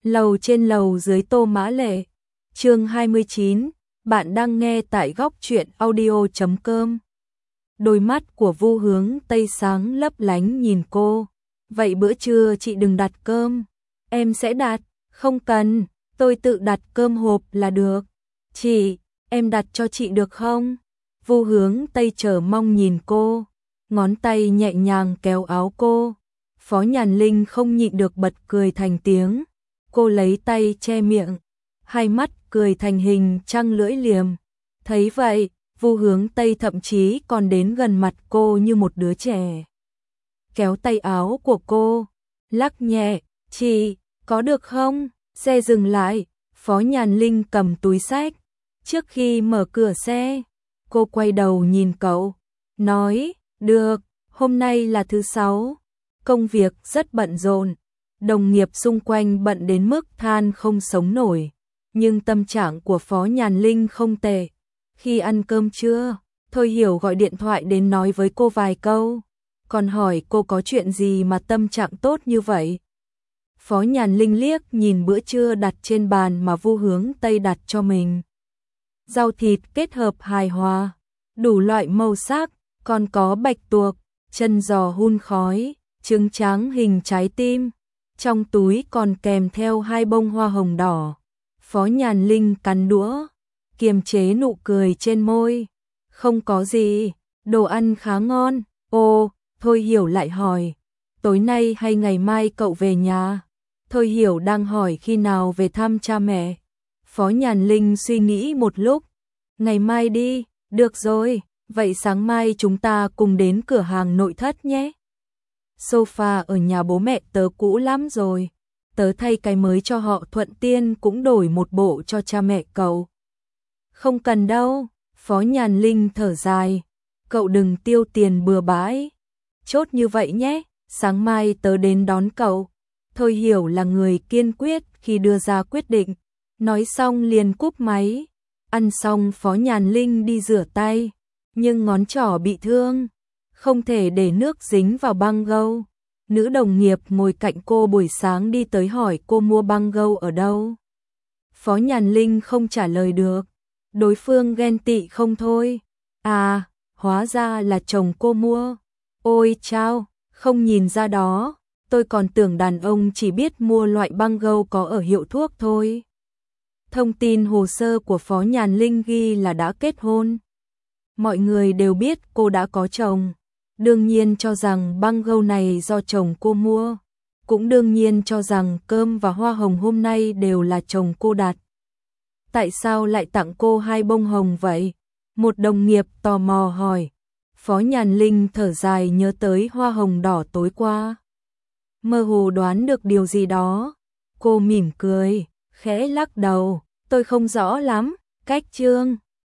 Lầu trên lầu dưới Tô Mã Lệ. Chương 29, bạn đang nghe tại góc truyện audio.com. Đôi mắt của Vu Hướng Tây sáng lấp lánh nhìn cô. Vậy bữa trưa chị đừng đặt cơm. Em sẽ đặt. Không cần, tôi tự đặt cơm hộp là được. Chị, em đặt cho chị được không? Vu Hướng Tây chờ mong nhìn cô. Ngón tay nhẹ nhàng kéo áo cô. Phó Nhàn Linh không nhịn được bật cười thành tiếng. Cô lấy tay che miệng, hai mắt cười thành hình trăng lưỡi liềm. Thấy vậy, Vu Hướng Tây thậm chí còn đến gần mặt cô như một đứa trẻ. Kéo tay áo của cô, lắc nhẹ, chị, có được không? Xe dừng lại, Phó Nhàn Linh cầm túi xách. Trước khi mở cửa xe, cô quay đầu nhìn cậu, nói, được, hôm nay là thứ Sáu, công việc rất bận rộn. Đồng nghiệp xung quanh bận đến mức than không sống nổi, nhưng tâm trạng của Phó Nhàn Linh không tệ. Khi ăn cơm trưa, Thôi Hiểu gọi điện thoại đến nói với cô vài câu, còn hỏi cô có chuyện gì mà tâm trạng tốt như vậy. Phó Nhàn Linh liếc nhìn bữa trưa đặt trên bàn mà Vu Hướng Tây đặt cho mình. Rau thịt kết hợp hài hòa, đủ loại màu sắc, còn có bạch tuộc, chân giò hun khói, trứng tráng hình trái tim. Trong túi còn kèm theo 2 bông hoa hồng đỏ. Phó Nhàn Linh cắn đũa, kiềm chế nụ cười trên môi. Không có gì, đồ ăn khá ngon. Ồ, Thôi Hiểu lại hỏi, tối nay hay ngày mai cậu về nhà? Thôi Hiểu đang hỏi khi nào về thăm cha mẹ. Phó Nhàn Linh suy nghĩ một lúc. Ngày mai đi, được rồi, vậy sáng mai chúng ta cùng đến cửa hàng nội thất nhé. Sofa ở nhà bố mẹ tớ cũ lắm rồi, tớ thay cái mới cho họ, thuận tiên cũng đổi một bộ cho cha mẹ cậu. Không cần đâu, Phó Nhàn Linh thở dài, cậu đừng tiêu tiền bừa bãi. Chốt như vậy nhé, sáng mai tớ đến đón cậu. Thôi Hiểu là người kiên quyết khi đưa ra quyết định, nói xong liền cúp máy. Ăn xong Phó Nhàn Linh đi rửa tay, nhưng ngón trỏ bị thương, không thể để nước dính vào băng gâu. Nữ đồng nghiệp ngồi cạnh cô buổi sáng đi tới hỏi cô mua băng gâu ở đâu. Phó Nhàn Linh không trả lời được, đối phương ghen tị không thôi. À, hóa ra là chồng cô mua. Ôi chao, không nhìn ra đó, tôi còn tưởng đàn ông chỉ biết mua loại băng gâu có ở hiệu thuốc thôi. Thông tin hồ sơ của Phó Nhàn Linh ghi là đã kết hôn. Mọi người đều biết cô đã có chồng, đương nhiên cho rằng băng gâu này do chồng cô mua, cũng đương nhiên cho rằng cơm và hoa hồng hôm nay đều là chồng cô đặt. Tại sao lại tặng cô 2 bông hồng vậy? Một đồng nghiệp tò mò hỏi. Phó Nhàn Linh thở dài nhớ tới hoa hồng đỏ tối qua. Mơ hồ đoán được điều gì đó. Cô mỉm cười, khẽ lắc đầu, tôi không rõ lắm, cách trương.